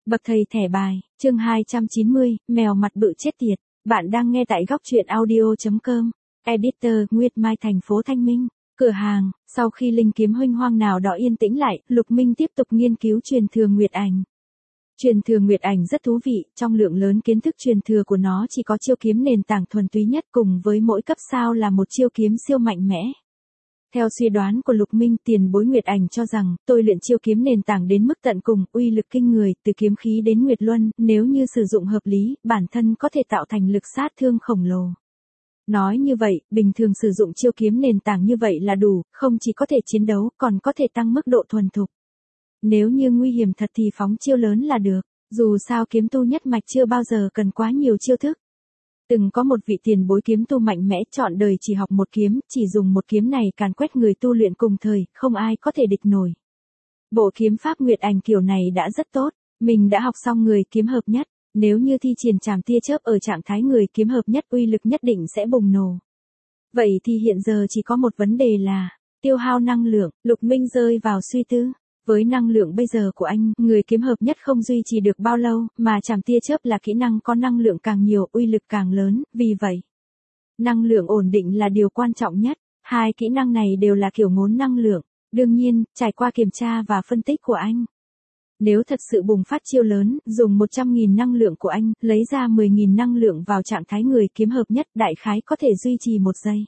Bậc thầy thẻ bài, chương 290, mèo mặt bự chết tiệt. Bạn đang nghe tại góc truyện audio.com. Editor, Nguyệt Mai, thành phố Thanh Minh. Cửa hàng, sau khi linh kiếm huênh hoang nào đó yên tĩnh lại, Lục Minh tiếp tục nghiên cứu truyền thừa Nguyệt Ảnh. Truyền thừa Nguyệt Ảnh rất thú vị, trong lượng lớn kiến thức truyền thừa của nó chỉ có chiêu kiếm nền tảng thuần túy nhất cùng với mỗi cấp sao là một chiêu kiếm siêu mạnh mẽ. Theo suy đoán của Lục Minh, tiền bối Nguyệt Ảnh cho rằng, tôi luyện chiêu kiếm nền tảng đến mức tận cùng, uy lực kinh người, từ kiếm khí đến Nguyệt Luân, nếu như sử dụng hợp lý, bản thân có thể tạo thành lực sát thương khổng lồ. Nói như vậy, bình thường sử dụng chiêu kiếm nền tảng như vậy là đủ, không chỉ có thể chiến đấu, còn có thể tăng mức độ thuần thục. Nếu như nguy hiểm thật thì phóng chiêu lớn là được, dù sao kiếm tu nhất mạch chưa bao giờ cần quá nhiều chiêu thức. Từng có một vị tiền bối kiếm tu mạnh mẽ chọn đời chỉ học một kiếm, chỉ dùng một kiếm này càn quét người tu luyện cùng thời, không ai có thể địch nổi. Bộ kiếm pháp Nguyệt Ảnh kiểu này đã rất tốt, mình đã học xong người kiếm hợp nhất, nếu như thi triển trảm tia chớp ở trạng thái người kiếm hợp nhất uy lực nhất định sẽ bùng nổ. Vậy thì hiện giờ chỉ có một vấn đề là, tiêu hao năng lượng, Lục Minh rơi vào suy tư. Với năng lượng bây giờ của anh, người kiếm hợp nhất không duy trì được bao lâu, mà trảm tia chớp là kỹ năng có năng lượng càng nhiều, uy lực càng lớn, vì vậy, năng lượng ổn định là điều quan trọng nhất. Hai kỹ năng này đều là kiểu ngốn năng lượng. Đương nhiên, trải qua kiểm tra và phân tích của anh, nếu thật sự bùng phát chiêu lớn, dùng 100.000 năng lượng của anh, lấy ra 10.000 năng lượng vào trạng thái người kiếm hợp nhất, đại khái có thể duy trì 1 giây.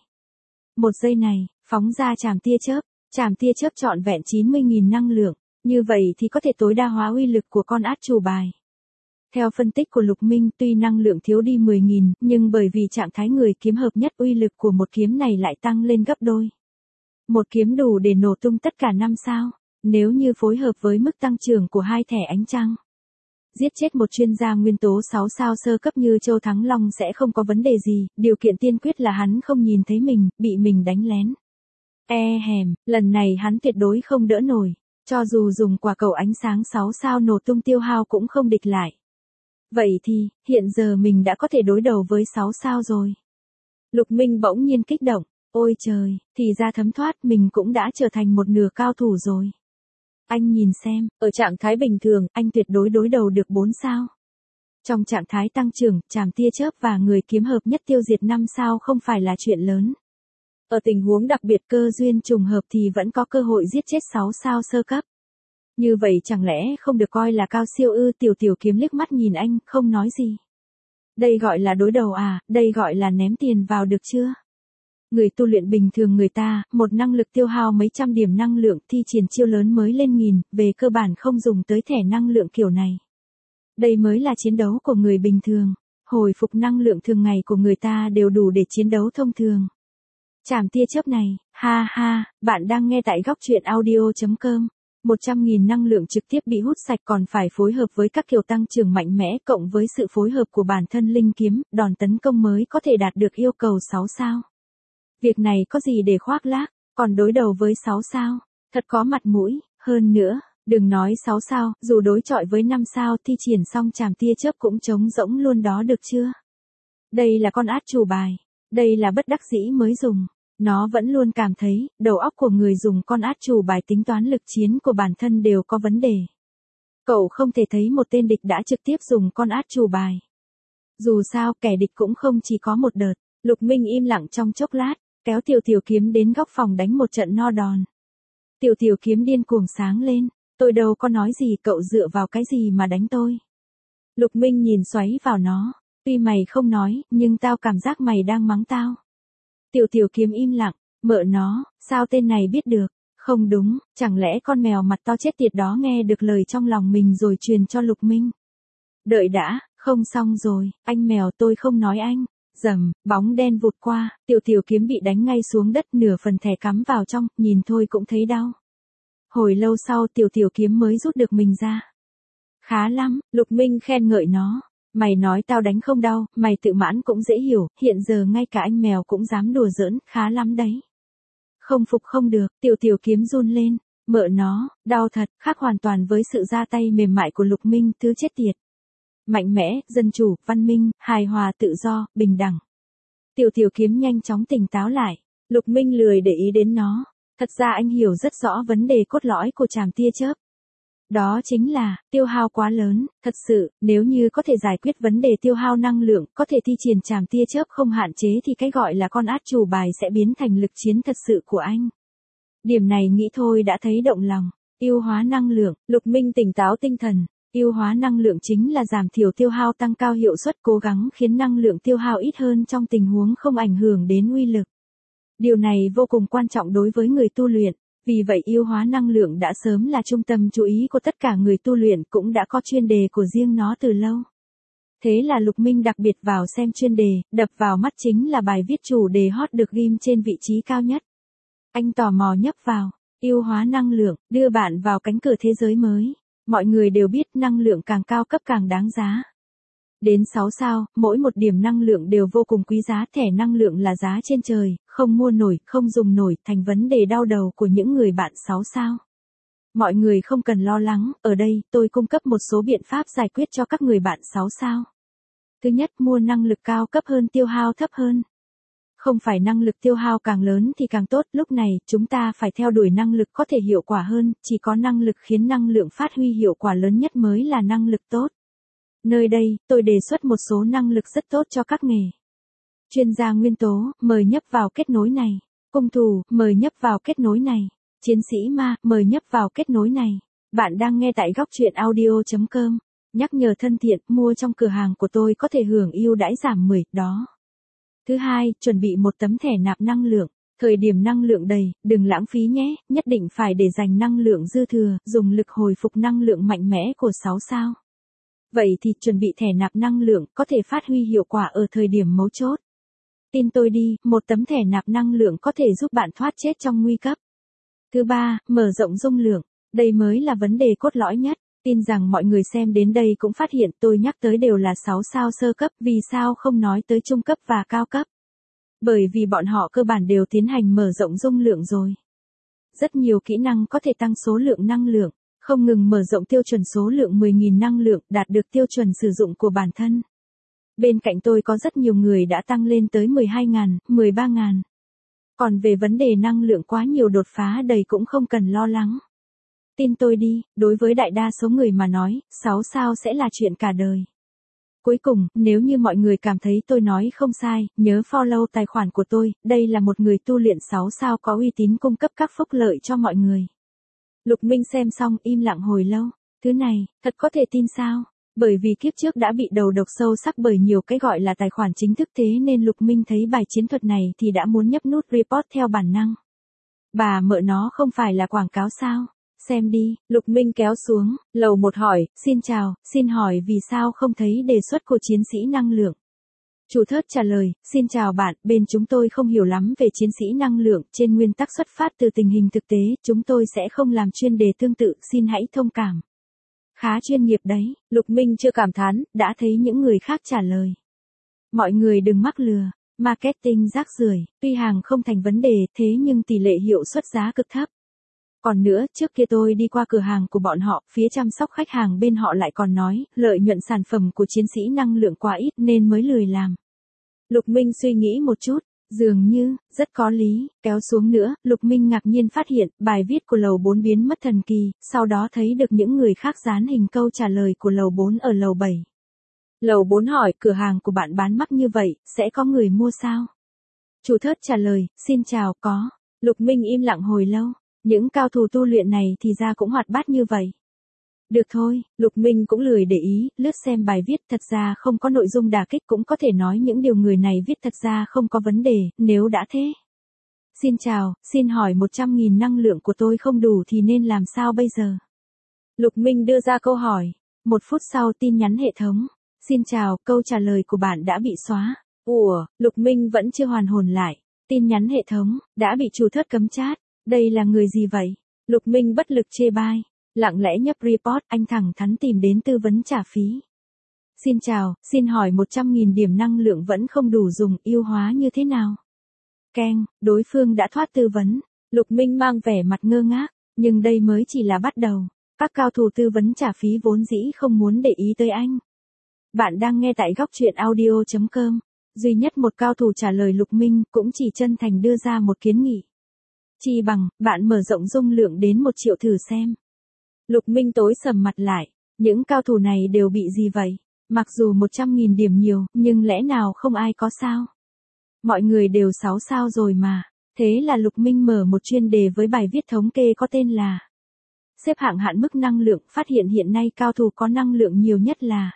1 giây này, phóng ra trảm tia chớp. Trảm tia chớp trọn vẹn 90.000 năng lượng, như vậy thì có thể tối đa hóa uy lực của con át chủ bài. Theo phân tích của Lục Minh, tuy năng lượng thiếu đi 10.000, nhưng bởi vì trạng thái người kiếm hợp nhất uy lực của một kiếm này lại tăng lên gấp đôi. Một kiếm đủ để nổ tung tất cả 5 sao, nếu như phối hợp với mức tăng trưởng của 2 thẻ ánh trăng. Giết chết một chuyên gia nguyên tố 6 sao sơ cấp như Châu Thắng Long sẽ không có vấn đề gì, điều kiện tiên quyết là hắn không nhìn thấy mình, bị mình đánh lén. Lần này hắn tuyệt đối không đỡ nổi, cho dù dùng quả cầu ánh sáng 6 sao nổ tung tiêu hao cũng không địch lại. Vậy thì, hiện giờ mình đã có thể đối đầu với 6 sao rồi. Lục Minh bỗng nhiên kích động, ôi trời, thì ra thấm thoát mình cũng đã trở thành một nửa cao thủ rồi. Anh nhìn xem, ở trạng thái bình thường, anh tuyệt đối đối đầu được 4 sao. Trong trạng thái tăng trưởng, trảm tia chớp và người kiếm hợp nhất tiêu diệt 5 sao không phải là chuyện lớn. Ở tình huống đặc biệt cơ duyên trùng hợp thì vẫn có cơ hội giết chết 6 sao sơ cấp. Như vậy chẳng lẽ không được coi là cao siêu ư? Tiểu kiếm liếc mắt nhìn anh, không nói gì. Đây gọi là đối đầu à, đây gọi là ném tiền vào được chưa? Người tu luyện bình thường người ta, một năng lực tiêu hao mấy trăm điểm năng lượng, thi triển chiêu lớn mới lên nghìn, về cơ bản không dùng tới thẻ năng lượng kiểu này. Đây mới là chiến đấu của người bình thường, hồi phục năng lượng thường ngày của người ta đều đủ để chiến đấu thông thường. Trảm tia chớp này, ha ha, bạn đang nghe tại góc truyện audio.com. 100.000 năng lượng trực tiếp bị hút sạch còn phải phối hợp với các kiểu tăng trưởng mạnh mẽ cộng với sự phối hợp của bản thân linh kiếm, đòn tấn công mới có thể đạt được yêu cầu 6 sao. Việc này có gì để khoác lác, còn đối đầu với 6 sao, thật có mặt mũi, hơn nữa, đừng nói 6 sao, dù đối chọi với 5 sao thi triển xong trảm tia chớp cũng trống rỗng luôn đó được chưa? Đây là con át chủ bài. Đây là bất đắc dĩ mới dùng. Nó vẫn luôn cảm thấy, đầu óc của người dùng con át chủ bài tính toán lực chiến của bản thân đều có vấn đề. Cậu không thể thấy một tên địch đã trực tiếp dùng con át chủ bài. Dù sao, kẻ địch cũng không chỉ có một đợt. Lục Minh im lặng trong chốc lát, kéo tiểu kiếm đến góc phòng đánh một trận no đòn. Tiểu kiếm điên cuồng sáng lên, tôi đâu có nói gì, cậu dựa vào cái gì mà đánh tôi? Lục Minh nhìn xoáy vào nó. Tuy mày không nói, nhưng tao cảm giác mày đang mắng tao. Tiểu kiếm im lặng, mợ nó, sao tên này biết được? Không đúng, chẳng lẽ con mèo mặt to chết tiệt đó nghe được lời trong lòng mình rồi truyền cho Lục Minh? Đợi đã, không xong rồi, anh mèo tôi không nói anh. Rầm, bóng đen vụt qua, tiểu kiếm bị đánh ngay xuống đất, nửa phần thẻ cắm vào trong, nhìn thôi cũng thấy đau. Hồi lâu sau tiểu kiếm mới rút được mình ra. Khá lắm, Lục Minh khen ngợi nó. Mày nói tao đánh không đau, mày tự mãn cũng dễ hiểu, hiện giờ ngay cả anh mèo cũng dám đùa giỡn, khá lắm đấy. Không phục không được, tiểu kiếm run lên, mợ nó, đau thật, khác hoàn toàn với sự ra tay mềm mại của Lục Minh, thứ chết tiệt. Mạnh mẽ, dân chủ, văn minh, hài hòa, tự do, bình đẳng. Tiểu kiếm nhanh chóng tỉnh táo lại, Lục Minh lười để ý đến nó, thật ra anh hiểu rất rõ vấn đề cốt lõi của trảm tia chớp. Đó chính là, tiêu hao quá lớn, thật sự, nếu như có thể giải quyết vấn đề tiêu hao năng lượng, có thể thi triển trảm tia chớp không hạn chế thì cái gọi là con át chủ bài sẽ biến thành lực chiến thật sự của anh. Điểm này nghĩ thôi đã thấy động lòng. Ưu hóa năng lượng, Lục Minh tỉnh táo tinh thần. Ưu hóa năng lượng chính là giảm thiểu tiêu hao tăng cao hiệu suất, cố gắng khiến năng lượng tiêu hao ít hơn trong tình huống không ảnh hưởng đến uy lực. Điều này vô cùng quan trọng đối với người tu luyện. Vì vậy ưu hóa năng lượng đã sớm là trung tâm chú ý của tất cả người tu luyện, cũng đã có chuyên đề của riêng nó từ lâu. Thế là Lục Minh đặc biệt vào xem chuyên đề, đập vào mắt chính là bài viết chủ đề hot được ghim trên vị trí cao nhất. Anh tò mò nhấp vào, ưu hóa năng lượng, đưa bạn vào cánh cửa thế giới mới. Mọi người đều biết năng lượng càng cao cấp càng đáng giá. Đến 6 sao, mỗi một điểm năng lượng đều vô cùng quý giá, thẻ năng lượng là giá trên trời, không mua nổi, không dùng nổi, thành vấn đề đau đầu của những người bạn 6 sao. Mọi người không cần lo lắng, ở đây tôi cung cấp một số biện pháp giải quyết cho các người bạn 6 sao. Thứ nhất, mua năng lực cao cấp hơn tiêu hao thấp hơn. Không phải năng lực tiêu hao càng lớn thì càng tốt, lúc này chúng ta phải theo đuổi năng lực có thể hiệu quả hơn, chỉ có năng lực khiến năng lượng phát huy hiệu quả lớn nhất mới là năng lực tốt. Nơi đây, tôi đề xuất một số năng lực rất tốt cho các nghề. Chuyên gia nguyên tố, mời nhấp vào kết nối này. Cung thủ, mời nhấp vào kết nối này. Chiến sĩ ma, mời nhấp vào kết nối này. Bạn đang nghe tại góc truyện audio.com. Nhắc nhở thân thiện, mua trong cửa hàng của tôi có thể hưởng ưu đãi giảm 10, đó. Thứ hai, chuẩn bị một tấm thẻ nạp năng lượng. Thời điểm năng lượng đầy, đừng lãng phí nhé, nhất định phải để dành năng lượng dư thừa, dùng lực hồi phục năng lượng mạnh mẽ của 6 sao. Vậy thì chuẩn bị thẻ nạp năng lượng, có thể phát huy hiệu quả ở thời điểm mấu chốt. Tin tôi đi, một tấm thẻ nạp năng lượng có thể giúp bạn thoát chết trong nguy cấp. Thứ ba, mở rộng dung lượng. Đây mới là vấn đề cốt lõi nhất. Tin rằng mọi người xem đến đây cũng phát hiện tôi nhắc tới đều là 6 sao sơ cấp, vì sao không nói tới trung cấp và cao cấp. Bởi vì bọn họ cơ bản đều tiến hành mở rộng dung lượng rồi. Rất nhiều kỹ năng có thể tăng số lượng năng lượng, không ngừng mở rộng tiêu chuẩn số lượng 10.000 năng lượng, đạt được tiêu chuẩn sử dụng của bản thân. Bên cạnh tôi có rất nhiều người đã tăng lên tới 12.000, 13.000. Còn về vấn đề năng lượng quá nhiều đột phá đầy cũng không cần lo lắng. Tin tôi đi, đối với đại đa số người mà nói, 6 sao sẽ là chuyện cả đời. Cuối cùng, nếu như mọi người cảm thấy tôi nói không sai, nhớ follow tài khoản của tôi, đây là một người tu luyện 6 sao có uy tín cung cấp các phúc lợi cho mọi người. Lục Minh xem xong im lặng hồi lâu, thứ này, thật có thể tin sao? Bởi vì kiếp trước đã bị đầu độc sâu sắc bởi nhiều cái gọi là tài khoản chính thức, thế nên Lục Minh thấy bài chiến thuật này thì đã muốn nhấp nút report theo bản năng. Bà mợ nó không phải là quảng cáo sao? Xem đi, Lục Minh kéo xuống, lầu 1 hỏi, xin chào, xin hỏi vì sao không thấy đề xuất của chiến sĩ năng lượng? Chủ thớt trả lời, xin chào bạn, bên chúng tôi không hiểu lắm về chiến sĩ năng lượng, trên nguyên tắc xuất phát từ tình hình thực tế, chúng tôi sẽ không làm chuyên đề tương tự, xin hãy thông cảm. Khá chuyên nghiệp đấy, Lục Minh chưa cảm thán, đã thấy những người khác trả lời. Mọi người đừng mắc lừa, marketing rác rưởi, tuy hàng không thành vấn đề, thế nhưng tỷ lệ hiệu suất giá cực thấp. Còn nữa, trước kia tôi đi qua cửa hàng của bọn họ, phía chăm sóc khách hàng bên họ lại còn nói, lợi nhuận sản phẩm của chiến sĩ năng lượng quá ít nên mới lười làm. Lục Minh suy nghĩ một chút, dường như, rất có lý, kéo xuống nữa, Lục Minh ngạc nhiên phát hiện, bài viết của lầu 4 biến mất thần kỳ, sau đó thấy được những người khác dán hình câu trả lời của lầu 4 ở lầu 7. Lầu 4 hỏi, cửa hàng của bạn bán mắc như vậy, sẽ có người mua sao? Chủ thớt trả lời, xin chào, có. Lục Minh im lặng hồi lâu. Những cao thủ tu luyện này thì ra cũng hoạt bát như vậy. Được thôi, Lục Minh cũng lười để ý, lướt xem bài viết, thật ra không có nội dung đả kích, cũng có thể nói những điều người này viết thật ra không có vấn đề, nếu đã thế. Xin chào, xin hỏi 100.000 năng lượng của tôi không đủ thì nên làm sao bây giờ? Lục Minh đưa ra câu hỏi. 1 phút sau tin nhắn hệ thống. Xin chào, câu trả lời của bạn đã bị xóa. Ủa, Lục Minh vẫn chưa hoàn hồn lại. Tin nhắn hệ thống, đã bị chủ thớt cấm chat. Đây là người gì vậy? Lục Minh bất lực chê bai. Lặng lẽ nhấp report, anh thẳng thắn tìm đến tư vấn trả phí. Xin chào, xin hỏi 100.000 điểm năng lượng vẫn không đủ dùng, ưu hóa như thế nào? Keng, đối phương đã thoát tư vấn. Lục Minh mang vẻ mặt ngơ ngác, nhưng đây mới chỉ là bắt đầu. Các cao thủ tư vấn trả phí vốn dĩ không muốn để ý tới anh. Bạn đang nghe tại góc truyện audio.com. Duy nhất một cao thủ trả lời Lục Minh, cũng chỉ chân thành đưa ra một kiến nghị. Chi bằng, bạn mở rộng dung lượng đến 1 triệu thử xem. Lục Minh tối sầm mặt lại, những cao thủ này đều bị gì vậy? Mặc dù 100.000 điểm nhiều, nhưng lẽ nào không ai có sao? Mọi người đều 6 sao rồi mà. Thế là Lục Minh mở một chuyên đề với bài viết thống kê có tên là xếp hạng hạn mức năng lượng, phát hiện hiện nay cao thủ có năng lượng nhiều nhất là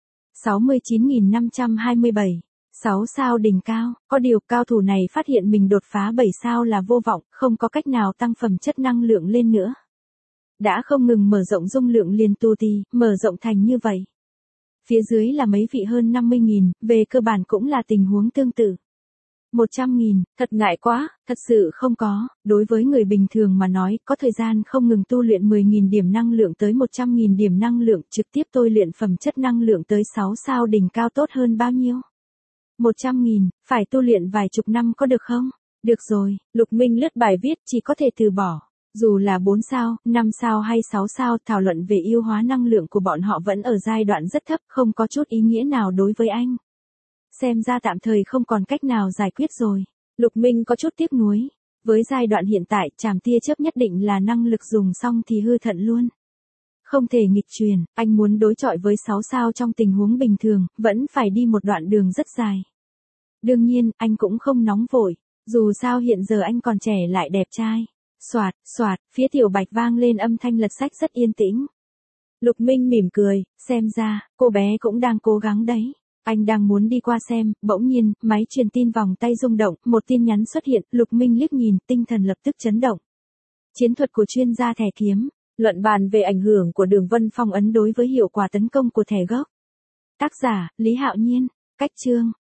69.527, 6 sao đỉnh cao. Có điều cao thủ này phát hiện mình đột phá 7 sao là vô vọng, không có cách nào tăng phẩm chất năng lượng lên nữa. Đã không ngừng mở rộng dung lượng liền tù tì, mở rộng thành như vậy. Phía dưới là mấy vị hơn 50.000, về cơ bản cũng là tình huống tương tự. 100.000, thật ngại quá, thật sự không có, đối với người bình thường mà nói, có thời gian không ngừng tu luyện 10.000 điểm năng lượng tới 100.000 điểm năng lượng, trực tiếp tôi luyện phẩm chất năng lượng tới 6 sao đỉnh cao tốt hơn bao nhiêu? 100.000, phải tu luyện vài chục năm có được không? Được rồi, Lục Minh lướt bài viết chỉ có thể từ bỏ. Dù là 4 sao, 5 sao hay 6 sao, thảo luận về yêu hóa năng lượng của bọn họ vẫn ở giai đoạn rất thấp, không có chút ý nghĩa nào đối với anh. Xem ra tạm thời không còn cách nào giải quyết rồi. Lục Minh có chút tiếc nuối. Với giai đoạn hiện tại, trảm tia chớp nhất định là năng lực dùng xong thì hư thận luôn. Không thể nghịch truyền, anh muốn đối chọi với 6 sao trong tình huống bình thường, vẫn phải đi một đoạn đường rất dài. Đương nhiên, anh cũng không nóng vội. Dù sao hiện giờ anh còn trẻ lại đẹp trai. Soạt, soạt, phía tiểu bạch vang lên âm thanh lật sách rất yên tĩnh. Lục Minh mỉm cười, xem ra, cô bé cũng đang cố gắng đấy. Anh đang muốn đi qua xem, bỗng nhiên, máy truyền tin vòng tay rung động, một tin nhắn xuất hiện, Lục Minh liếc nhìn, tinh thần lập tức chấn động. Chiến thuật của chuyên gia thẻ kiếm, luận bàn về ảnh hưởng của đường vân phong ấn đối với hiệu quả tấn công của thẻ gốc. Tác giả, Lý Hạo Nhiên, cách chương,